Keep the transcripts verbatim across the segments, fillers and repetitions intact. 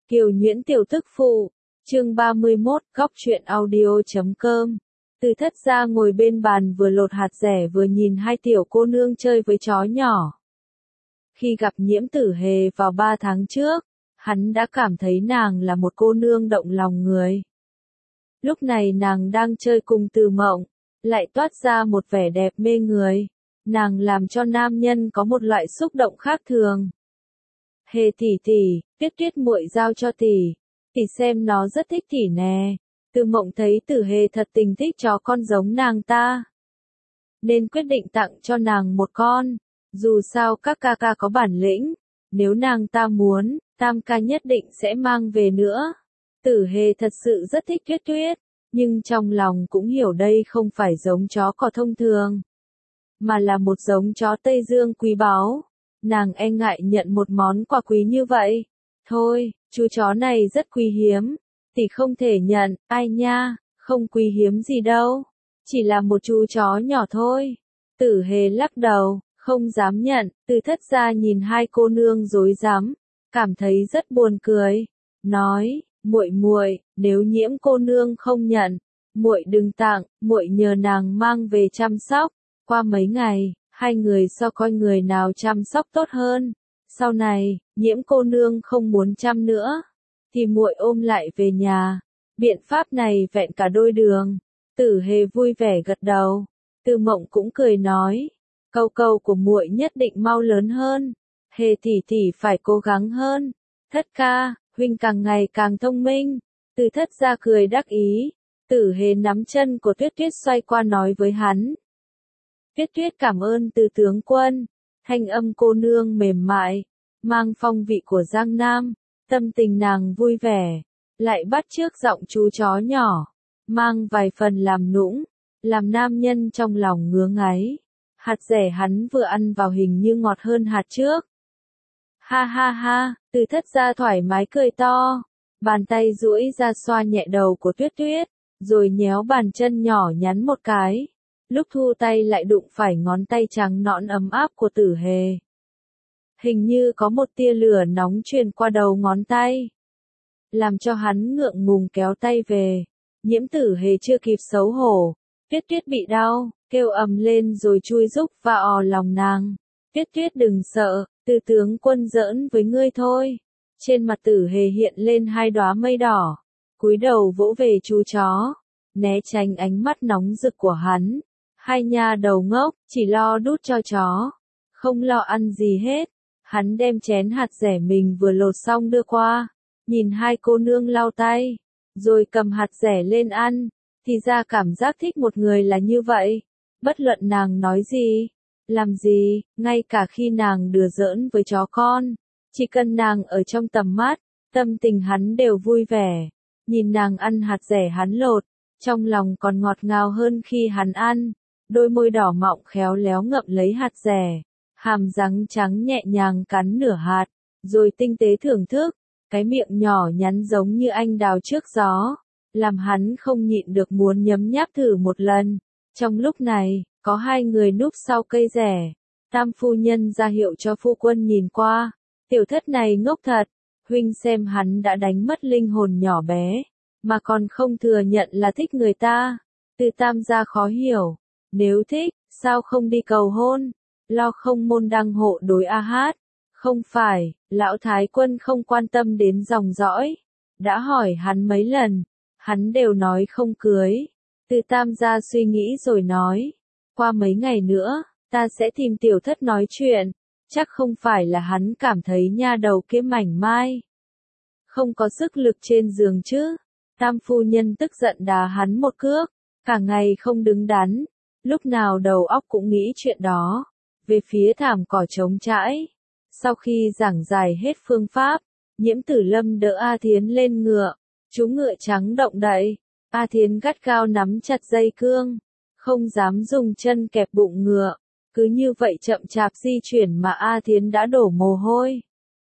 Kiều Nhuyễn tiểu tức phụ, chương ba mươi mốt, góc truyện audio chấm com. Từ Thất gia ngồi bên bàn vừa lột hạt dẻ vừa nhìn hai tiểu cô nương chơi với chó nhỏ. Khi gặp Nhiễm Tử Hề vào ba tháng trước, hắn đã cảm thấy nàng là một cô nương động lòng người. Lúc này nàng đang chơi cùng Từ Mộng, lại toát ra một vẻ đẹp mê người. Nàng làm cho nam nhân có một loại xúc động khác thường. Hề tỷ tỷ, Tuyết Tuyết muội giao cho tỷ, tỷ xem nó rất thích tỷ nè. Từ Mộng thấy Tử Hề thật tình thích chó con giống nàng ta, nên quyết định tặng cho nàng một con. Dù sao các ca ca có bản lĩnh, nếu nàng ta muốn, tam ca nhất định sẽ mang về nữa. Tử Hề thật sự rất thích Tuyết Tuyết, nhưng trong lòng cũng hiểu đây không phải giống chó cỏ thông thường, mà là một giống chó Tây Dương quý báu. Nàng e ngại nhận một món quà quý như vậy. Thôi, chú chó này rất quý hiếm, tỷ không thể nhận. Ai nha, không quý hiếm gì đâu, chỉ là một chú chó nhỏ thôi. Tử Hề lắc đầu, không dám nhận. Từ Thất gia nhìn hai cô nương rối rắm, cảm thấy rất buồn cười, nói: "Muội muội, nếu Nhiễm cô nương không nhận, muội đừng tặng, muội nhờ nàng mang về chăm sóc. Qua mấy ngày, hai người so coi người nào chăm sóc tốt hơn. Sau này, Nhiễm cô nương không muốn chăm nữa, thì muội ôm lại về nhà." Biện pháp này vẹn cả đôi đường. Tử Hề vui vẻ gật đầu. Từ Mộng cũng cười nói: "Câu câu của muội nhất định mau lớn hơn. Hề tỷ tỷ phải cố gắng hơn. Thất ca, huynh càng ngày càng thông minh." Từ Thất gia cười đắc ý. Tử Hề nắm chân của Tuyết Tuyết xoay qua nói với hắn: "Tuyết Tuyết cảm ơn Từ tướng quân." Thanh âm cô nương mềm mại, mang phong vị của Giang Nam. Tâm tình nàng vui vẻ, lại bắt chước giọng chú chó nhỏ, mang vài phần làm nũng, làm nam nhân trong lòng ngứa ngáy. Hạt dẻ hắn vừa ăn vào hình như ngọt hơn hạt trước. Ha ha ha, Từ Thất gia thoải mái cười to, bàn tay duỗi ra xoa nhẹ đầu của Tuyết Tuyết, rồi nhéo bàn chân nhỏ nhắn một cái. Lúc thu tay lại đụng phải ngón tay trắng nõn ấm áp của Tử Hề. Hình như có một tia lửa nóng truyền qua đầu ngón tay, làm cho hắn ngượng ngùng kéo tay về. Nhiễm Tử Hề chưa kịp xấu hổ, Tuyết Tuyết bị đau, kêu ầm lên rồi chui rúc và ò lòng nàng. "Tuyết Tuyết đừng sợ, Từ tướng quân giỡn với ngươi thôi." Trên mặt Tử Hề hiện lên hai đóa mây đỏ, cúi đầu vỗ về chú chó, né tránh ánh mắt nóng rực của hắn. Hai nha đầu ngốc, chỉ lo đút cho chó, không lo ăn gì hết. Hắn đem chén hạt dẻ mình vừa lột xong đưa qua, nhìn hai cô nương lau tay, rồi cầm hạt dẻ lên ăn. Thì ra cảm giác thích một người là như vậy, bất luận nàng nói gì, làm gì, ngay cả khi nàng đùa giỡn với chó con, chỉ cần nàng ở trong tầm mắt, tâm tình hắn đều vui vẻ. Nhìn nàng ăn hạt dẻ hắn lột, trong lòng còn ngọt ngào hơn khi hắn ăn. Đôi môi đỏ mọng khéo léo ngậm lấy hạt dẻ, hàm răng trắng nhẹ nhàng cắn nửa hạt, rồi tinh tế thưởng thức. Cái miệng nhỏ nhắn giống như anh đào trước gió, làm hắn không nhịn được muốn nhấm nháp thử một lần. Trong lúc này, có hai người núp sau cây rẻ. Tam phu nhân ra hiệu cho phu quân nhìn qua. Tiểu Thất này ngốc thật, huynh xem hắn đã đánh mất linh hồn nhỏ bé, mà còn không thừa nhận là thích người ta. Từ Tam gia khó hiểu, nếu thích, sao không đi cầu hôn, lo không môn đăng hộ đối a hát. Không phải, lão thái quân không quan tâm đến dòng dõi, đã hỏi hắn mấy lần, hắn đều nói không cưới. Từ Tam gia suy nghĩ rồi nói: "Qua mấy ngày nữa, ta sẽ tìm Tiểu Thất nói chuyện." Chắc không phải là hắn cảm thấy nha đầu kia mảnh mai, không có sức lực trên giường chứ. Tam phu nhân tức giận đá hắn một cước, cả ngày không đứng đắn, lúc nào đầu óc cũng nghĩ chuyện đó. Về phía thảm cỏ trống trãi, sau khi giảng giải hết phương pháp, Nhiễm Tử Lâm đỡ A Thiến lên ngựa. Chú ngựa trắng động đậy, A Thiến gắt gao nắm chặt dây cương, không dám dùng chân kẹp bụng ngựa. Cứ như vậy chậm chạp di chuyển mà A Thiến đã đổ mồ hôi.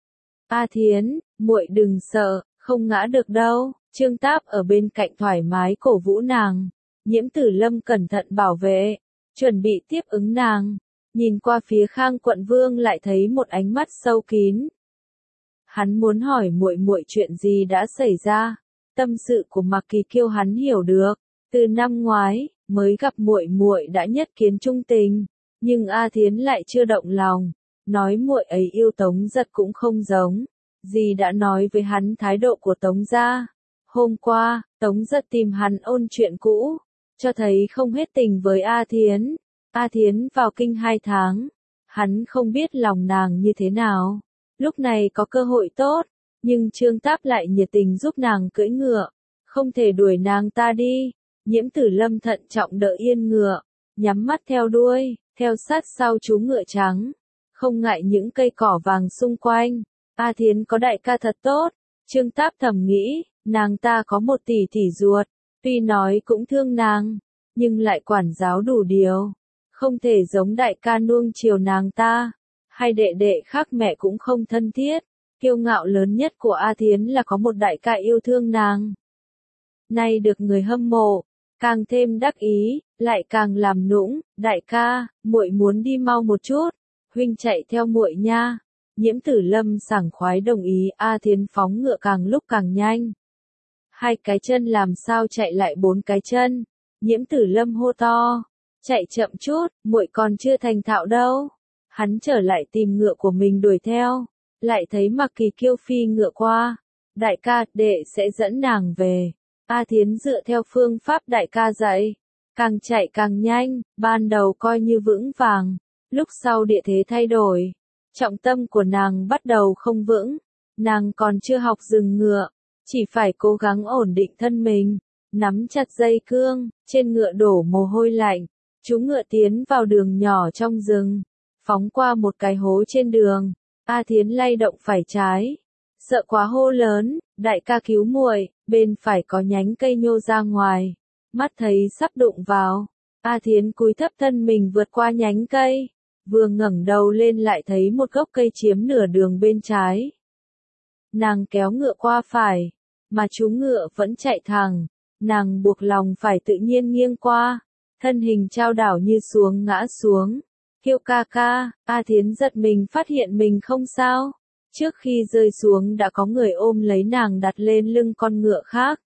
"A Thiến, muội đừng sợ, không ngã được đâu." Trương Táp ở bên cạnh thoải mái cổ vũ nàng. Nhiễm Tử Lâm cẩn thận bảo vệ, chuẩn bị tiếp ứng nàng. Nhìn qua phía Khang Quận Vương lại thấy một ánh mắt sâu kín, Hắn muốn hỏi muội muội chuyện gì đã xảy ra. Tâm sự của Mạc Kỳ Kiêu hắn hiểu được, từ năm ngoái mới gặp muội muội đã nhất kiến trung tình, nhưng A Thiến lại chưa động lòng, nói muội ấy yêu Tống Giật cũng không giống. Dì đã nói với hắn thái độ của Tống gia. Hôm qua, Tống Giật tìm hắn ôn chuyện cũ, cho thấy không hết tình với A Thiến. A Thiến vào kinh hai tháng, hắn không biết lòng nàng như thế nào. Lúc này có cơ hội tốt, nhưng Trương Táp lại nhiệt tình giúp nàng cưỡi ngựa, không thể đuổi nàng ta đi. Nhiễm Tử Lâm thận trọng đỡ yên ngựa, nhắm mắt theo đuôi, theo sát sau chú ngựa trắng, không ngại những cây cỏ vàng xung quanh. A Thiến có đại ca thật tốt, Trương Táp thầm nghĩ, nàng ta có một tỷ tỷ ruột, tuy nói cũng thương nàng, nhưng lại quản giáo đủ điều, không thể giống đại ca nuông chiều nàng ta. Hai đệ đệ khác mẹ cũng không thân thiết, kiêu ngạo lớn nhất của A Thiến là có một đại ca yêu thương nàng. Nay được người hâm mộ, càng thêm đắc ý, lại càng làm nũng, đại ca, muội muốn đi mau một chút, huynh chạy theo muội nha. Nhiễm Tử Lâm sảng khoái đồng ý. A Thiến phóng ngựa càng lúc càng nhanh. Hai cái chân làm sao chạy lại bốn cái chân. Nhiễm Tử Lâm hô to, chạy chậm chút, muội còn chưa thành thạo đâu. Hắn trở lại tìm ngựa của mình đuổi theo, lại thấy Mạc Kỳ Kiêu phi ngựa qua. Đại ca, đệ sẽ dẫn nàng về. A Thiến dựa theo phương pháp đại ca dạy, càng chạy càng nhanh, ban đầu coi như vững vàng, lúc sau địa thế thay đổi, trọng tâm của nàng bắt đầu không vững, nàng còn chưa học dừng ngựa, chỉ phải cố gắng ổn định thân mình, nắm chặt dây cương, trên ngựa đổ mồ hôi lạnh, chú ngựa tiến vào đường nhỏ trong rừng, phóng qua một cái hố trên đường. A Thiến lay động phải trái, sợ quá hô lớn, đại ca cứu muội. Bên phải có nhánh cây nhô ra ngoài, mắt thấy sắp đụng vào, A Thiến cúi thấp thân mình vượt qua nhánh cây, vừa ngẩng đầu lên lại thấy một gốc cây chiếm nửa đường bên trái. Nàng kéo ngựa qua phải, mà chú ngựa vẫn chạy thẳng, nàng buộc lòng phải tự nhiên nghiêng qua, thân hình trao đảo như xuống ngã xuống. Kiêu ca ca, A Thiến giật mình phát hiện mình không sao. Trước khi rơi xuống đã có người ôm lấy nàng đặt lên lưng con ngựa khác.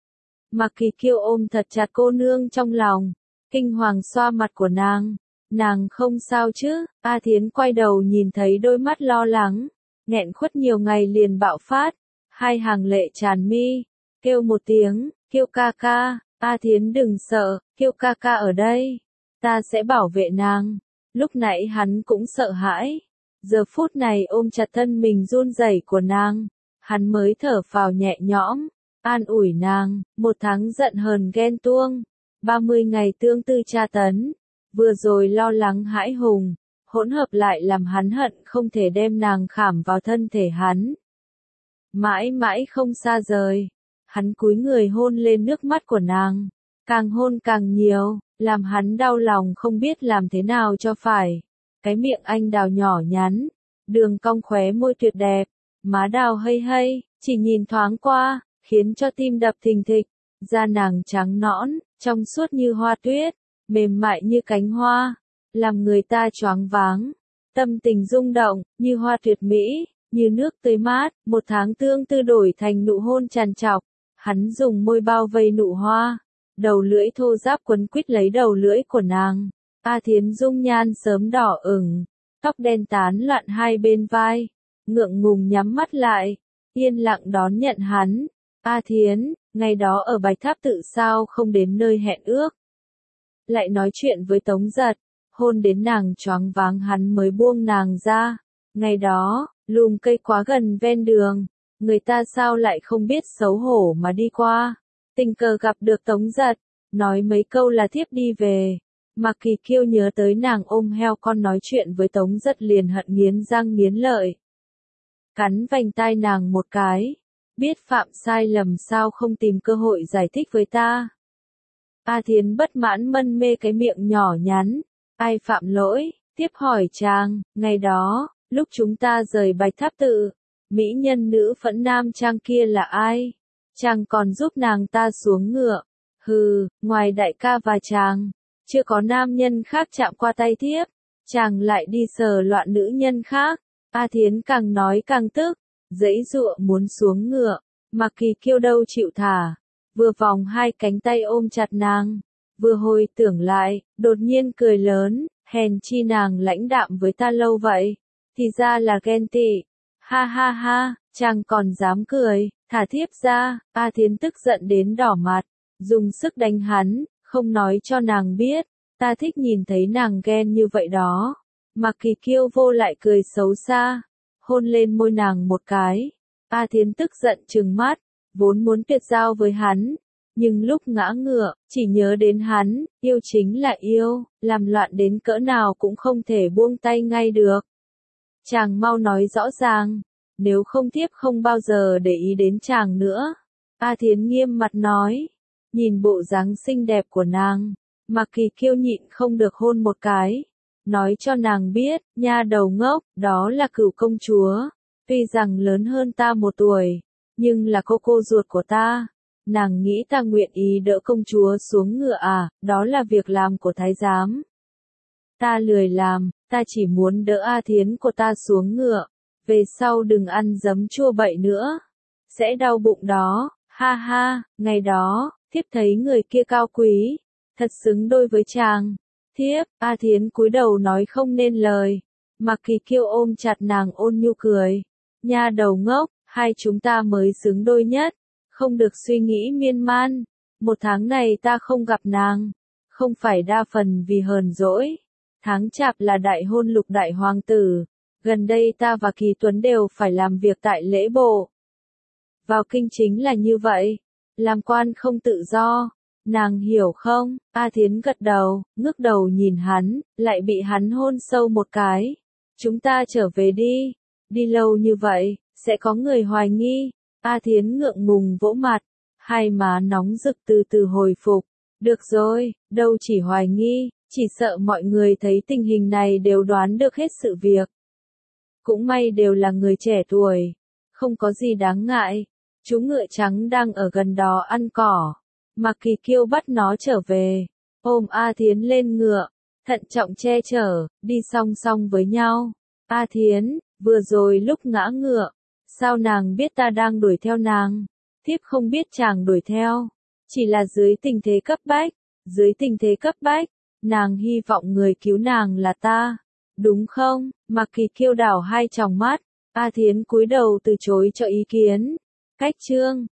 Mạc Kỳ Kiêu ôm thật chặt cô nương trong lòng, kinh hoàng xoa mặt của nàng. Nàng không sao chứ? A Thiến quay đầu nhìn thấy đôi mắt lo lắng, nghẹn khuất nhiều ngày liền bạo phát, hai hàng lệ tràn mi, kêu một tiếng, Kiêu ca ca. A Thiến đừng sợ, Kiêu ca ca ở đây, ta sẽ bảo vệ nàng. Lúc nãy hắn cũng sợ hãi. Giờ phút này ôm chặt thân mình run rẩy của nàng, hắn mới thở phào nhẹ nhõm, an ủi nàng. Một tháng giận hờn ghen tuông, ba mươi ngày tương tư tra tấn, vừa rồi lo lắng hãi hùng, hỗn hợp lại làm hắn hận không thể đem nàng khảm vào thân thể hắn. Mãi mãi không xa rời, hắn cúi người hôn lên nước mắt của nàng, càng hôn càng nhiều, làm hắn đau lòng không biết làm thế nào cho phải. Cái miệng anh đào nhỏ nhắn, đường cong khóe môi tuyệt đẹp, má đào hây hây, chỉ nhìn thoáng qua, khiến cho tim đập thình thịch. Da nàng trắng nõn, trong suốt như hoa tuyết, mềm mại như cánh hoa, làm người ta choáng váng. Tâm tình rung động, như hoa tuyệt mỹ, như nước tươi mát. Một tháng tương tư đổi thành nụ hôn tràn trọc, hắn dùng môi bao vây nụ hoa, đầu lưỡi thô ráp quấn quýt lấy đầu lưỡi của nàng. A Thiến dung nhan sớm đỏ ửng, tóc đen tán loạn hai bên vai, ngượng ngùng nhắm mắt lại, yên lặng đón nhận hắn. A Thiến, ngày đó ở Bạch Tháp tự sao không đến nơi hẹn ước. Lại nói chuyện với Tống Giật, hôn đến nàng choáng váng hắn mới buông nàng ra. Ngày đó, lùm cây quá gần ven đường, người ta sao lại không biết xấu hổ mà đi qua. Tình cờ gặp được Tống Giật, nói mấy câu là thiếp đi về. Mạc Kỳ Kiêu nhớ tới nàng ôm heo con nói chuyện với Tống Giật liền hận nghiến răng nghiến lợi. Cắn vành tai nàng một cái, biết phạm sai lầm sao không tìm cơ hội giải thích với ta. A Thiến bất mãn mân mê cái miệng nhỏ nhắn, ai phạm lỗi, tiếp hỏi chàng. Ngày đó, lúc chúng ta rời Bạch Tháp tự, mỹ nhân nữ phẫn nam trang kia là ai? Chàng còn giúp nàng ta xuống ngựa. Hừ, ngoài đại ca và chàng, chưa có nam nhân khác chạm qua tay thiếp, chàng lại đi sờ loạn nữ nhân khác. A Thiến càng nói càng tức, giãy giụa muốn xuống ngựa, Mạc Kỳ Kiêu đâu chịu thả, vừa vòng hai cánh tay ôm chặt nàng, vừa hồi tưởng lại, đột nhiên cười lớn, hèn chi nàng lãnh đạm với ta lâu vậy, thì ra là ghen tị, ha ha ha, chàng còn dám cười, thả thiếp ra, A Thiến tức giận đến đỏ mặt, dùng sức đánh hắn, không nói cho nàng biết, ta thích nhìn thấy nàng ghen như vậy đó. Mạc Kỳ Kiêu vô lại cười xấu xa, hôn lên môi nàng một cái. A Thiến tức giận trừng mắt, vốn muốn tuyệt giao với hắn, nhưng lúc ngã ngựa, chỉ nhớ đến hắn, yêu chính là yêu, làm loạn đến cỡ nào cũng không thể buông tay ngay được. Chàng mau nói rõ ràng, nếu không thiếp không bao giờ để ý đến chàng nữa. A Thiến nghiêm mặt nói, nhìn bộ dáng xinh đẹp của nàng, Mạc Kỳ Kiêu nhịn không được hôn một cái, nói cho nàng biết, nha đầu ngốc, đó là Cửu công chúa, tuy rằng lớn hơn ta một tuổi, nhưng là cô cô ruột của ta. Nàng nghĩ ta nguyện ý đỡ công chúa xuống ngựa à, đó là việc làm của thái giám. Ta lười làm, ta chỉ muốn đỡ A Thiến của ta xuống ngựa, về sau đừng ăn giấm chua bậy nữa, sẽ đau bụng đó, ha ha, ngày đó, thiếp thấy người kia cao quý, thật xứng đôi với chàng. Thiếp, A Thiến cúi đầu nói không nên lời, Mạc Kỳ Kiêu ôm chặt nàng ôn nhu cười, nha đầu ngốc, hai chúng ta mới xứng đôi nhất. Không được suy nghĩ miên man, một tháng này ta không gặp nàng, không phải đa phần vì hờn dỗi, tháng chạp là đại hôn lục đại hoàng tử, gần đây ta và Kỳ Tuấn đều phải làm việc tại lễ bộ. Vào kinh chính là như vậy, làm quan không tự do, nàng hiểu không? A Thiến gật đầu, ngước đầu nhìn hắn, lại bị hắn hôn sâu một cái. Chúng ta trở về đi, đi lâu như vậy, sẽ có người hoài nghi. A Thiến ngượng ngùng vỗ mặt, hai má nóng rực từ từ hồi phục. Được rồi, đâu chỉ hoài nghi, chỉ sợ mọi người thấy tình hình này đều đoán được hết sự việc. Cũng may đều là người trẻ tuổi, không có gì đáng ngại. Chú ngựa trắng đang ở gần đó ăn cỏ. Mạc Kỳ Kiêu bắt nó trở về, ôm A Thiến lên ngựa, thận trọng che chở, đi song song với nhau. A Thiến, vừa rồi lúc ngã ngựa, sao nàng biết ta đang đuổi theo nàng? Thiếp không biết chàng đuổi theo, chỉ là dưới tình thế cấp bách, dưới tình thế cấp bách, nàng hy vọng người cứu nàng là ta, đúng không? Mạc Kỳ Kiêu đảo hai tròng mắt, A Thiến cúi đầu từ chối cho ý kiến. Cách chương